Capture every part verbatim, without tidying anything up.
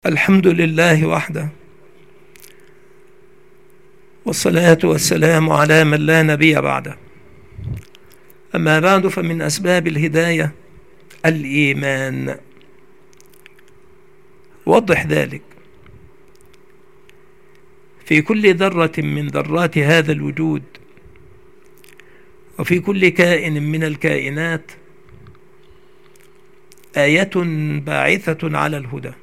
الحمد لله وحده، والصلاة والسلام على من لا نبي بعده. أما بعد، فمن أسباب الهداية الإيمان. وضح ذلك في كل ذرة من ذرات هذا الوجود، وفي كل كائن من الكائنات آية باعثة على الهدى،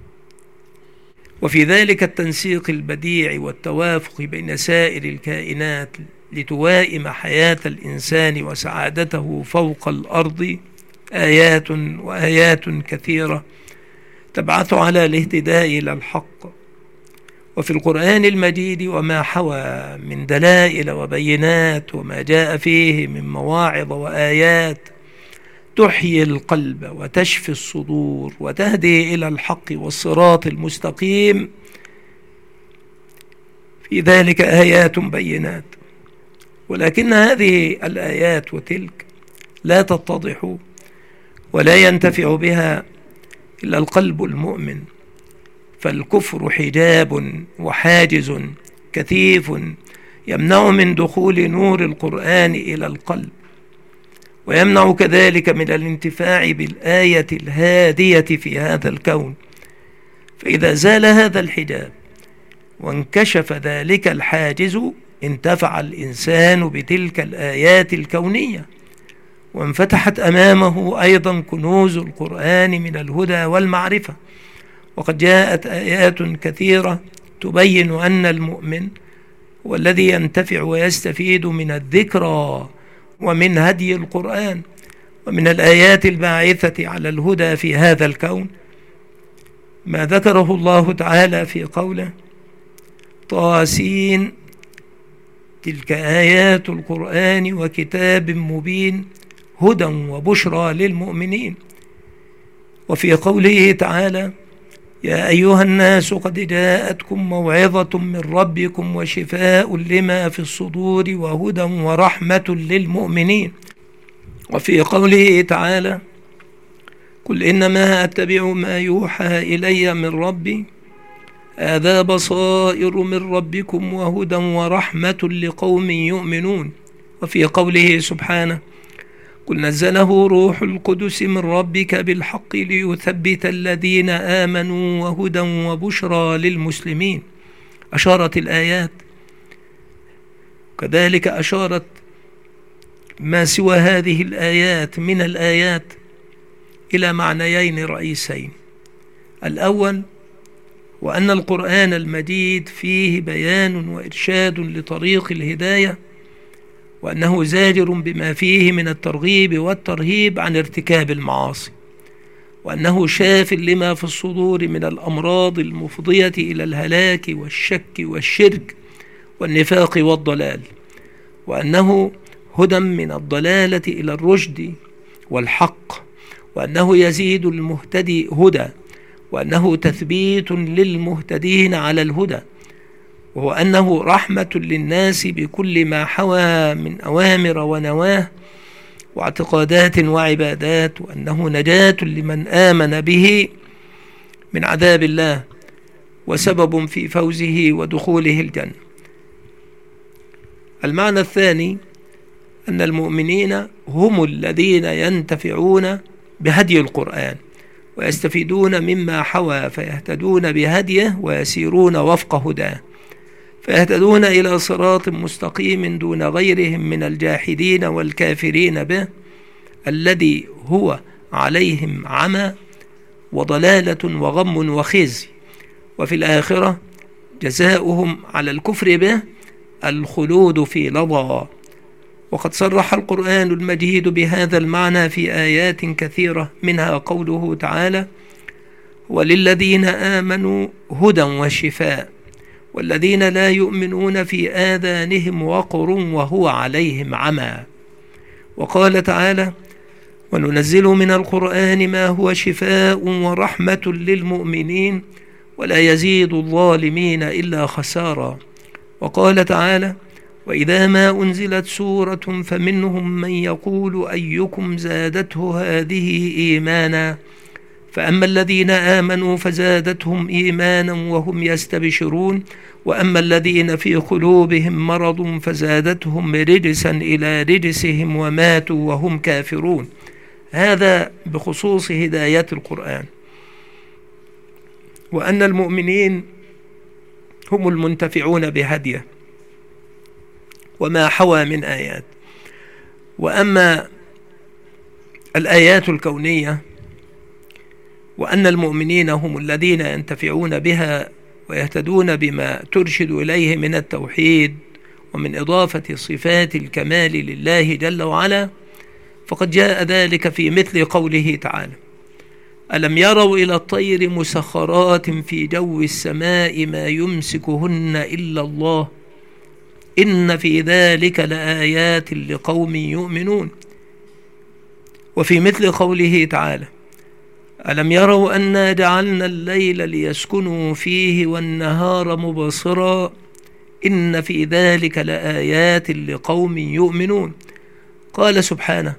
وفي ذلك التنسيق البديع والتوافق بين سائر الكائنات لتوائم حياة الإنسان وسعادته فوق الأرض آيات وآيات كثيرة تبعث على الاهتداء إلى الحق. وفي القرآن المجيد وما حوى من دلائل وبينات وما جاء فيه من مواعظ وآيات تحيي القلب وتشفي الصدور وتهدي إلى الحق والصراط المستقيم، في ذلك آيات بينات. ولكن هذه الآيات وتلك لا تتضح ولا ينتفع بها إلا القلب المؤمن، فالكفر حجاب وحاجز كثيف يمنع من دخول نور القرآن إلى القلب، ويمنع كذلك من الانتفاع بالآية الهادية في هذا الكون. فإذا زال هذا الحجاب وانكشف ذلك الحاجز، انتفع الإنسان بتلك الآيات الكونية، وانفتحت أمامه أيضا كنوز القرآن من الهدى والمعرفة. وقد جاءت آيات كثيرة تبين أن المؤمن هو الذي ينتفع ويستفيد من الذكرى ومن هدي القرآن ومن الآيات الباعثة على الهدى في هذا الكون ما ذكره الله تعالى في قوله: طاسين تلك آيات القرآن وكتاب مبين هدى وبشرى للمؤمنين. وفي قوله تعالى: يا أيها الناس قد جاءتكم موعظة من ربكم وشفاء لما في الصدور وهدى ورحمة للمؤمنين. وفي قوله تعالى: قل إنما أتبع ما يوحى إلي من ربي هذا بصائر من ربكم وهدى ورحمة لقوم يؤمنون. وفي قوله سبحانه: قل نزله روح القدس من ربك بالحق ليثبت الذين آمنوا وهدى وبشرى للمسلمين. أشارت الآيات كذلك أشارت ما سوى هذه الآيات من الآيات إلى معنيين رئيسين: الأول وأن القرآن المجيد فيه بيان وإرشاد لطريق الهداية، وأنه زاجر بما فيه من الترغيب والترهيب عن ارتكاب المعاصي، وأنه شاف لما في الصدور من الأمراض المفضية إلى الهلاك والشك والشرك والنفاق والضلال، وأنه هدى من الضلالة إلى الرشد والحق، وأنه يزيد المهتدي هدى، وأنه تثبيت للمهتدين على الهدى، وهو أنه رحمة للناس بكل ما حوى من أوامر ونواه واعتقادات وعبادات، وأنه نجاة لمن آمن به من عذاب الله وسبب في فوزه ودخوله الجنة. المعنى الثاني أن المؤمنين هم الذين ينتفعون بهدي القرآن ويستفيدون مما حوى، فيهتدون بهديه ويسيرون وفق هداه، فيهتدون إلى صراط مستقيم دون غيرهم من الجاحدين والكافرين به، الذي هو عليهم عمى وضلالة وغم وخزي، وفي الآخرة جزاؤهم على الكفر به الخلود في لظى. وقد صرح القرآن المجيد بهذا المعنى في آيات كثيرة، منها قوله تعالى: وللذين آمنوا هدى وشفاء والذين لا يؤمنون في آذانهم وقر وهو عليهم عمى. وقال تعالى: وننزل من القرآن ما هو شفاء ورحمة للمؤمنين ولا يزيد الظالمين إلا خسارا. وقال تعالى: وإذا ما أنزلت سورة فمنهم من يقول أيكم زادته هذه إيمانا فأما الذين آمنوا فزادتهم إيمانا وهم يستبشرون وأما الذين في قلوبهم مرض فزادتهم رجسا إلى رجسهم وماتوا وهم كافرون. هذا بخصوص هداية القرآن، وأن المؤمنين هم المنتفعون بهديه وما حوى من آيات. وأما الآيات الكونية وأن المؤمنين هم الذين ينتفعون بها ويهتدون بما ترشد إليه من التوحيد ومن إضافة صفات الكمال لله جل وعلا، فقد جاء ذلك في مثل قوله تعالى: ألم يروا إلى الطير مسخرات في جو السماء ما يمسكهن إلا الله إن في ذلك لآيات لقوم يؤمنون. وفي مثل قوله تعالى: ألم يروا أنا جعلنا الليل ليسكنوا فيه والنهار مبصرا إن في ذلك لآيات لقوم يؤمنون. قال سبحانه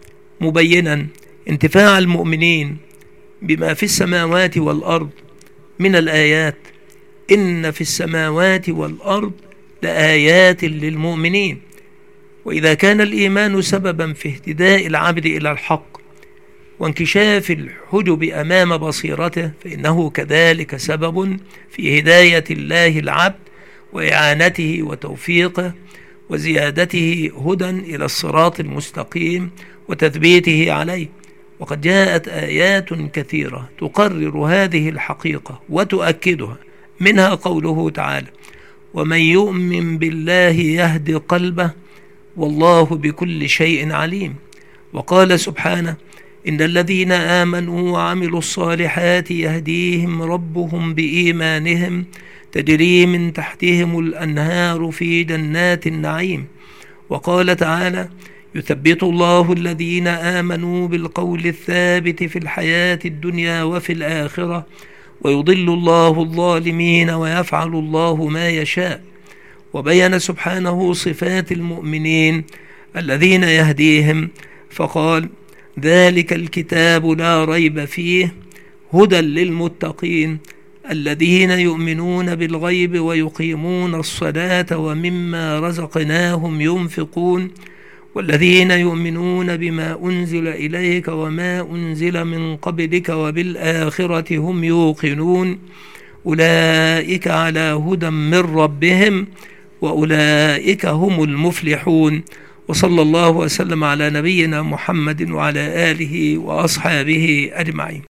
مبينا انتفاع المؤمنين بما في السماوات والأرض من الآيات: إن في السماوات والأرض لآيات للمؤمنين. وإذا كان الإيمان سببا في اهتداء العبد إلى الحق وانكشاف الحجب أمام بصيرته، فإنه كذلك سبب في هداية الله العبد وإعانته وتوفيقه وزيادته هدى إلى الصراط المستقيم وتثبيته عليه. وقد جاءت آيات كثيرة تقرر هذه الحقيقة وتؤكدها، منها قوله تعالى: ومن يؤمن بالله يهد قلبه والله بكل شيء عليم. وقال سبحانه: إن الذين آمنوا وعملوا الصالحات يهديهم ربهم بإيمانهم تجري من تحتهم الأنهار في جنات النعيم. وقال تعالى: يثبت الله الذين آمنوا بالقول الثابت في الحياة الدنيا وفي الآخرة ويضل الله الظالمين ويفعل الله ما يشاء. وبين سبحانه صفات المؤمنين الذين يهديهم فقال: ذلك الكتاب لا ريب فيه هدى للمتقين الذين يؤمنون بالغيب ويقيمون الصلاة ومما رزقناهم ينفقون والذين يؤمنون بما أنزل إليك وما أنزل من قبلك وبالآخرة هم يوقنون أولئك على هدى من ربهم وأولئك هم المفلحون. وصلى الله وسلم على نبينا محمد وعلى آله وأصحابه أجمعين.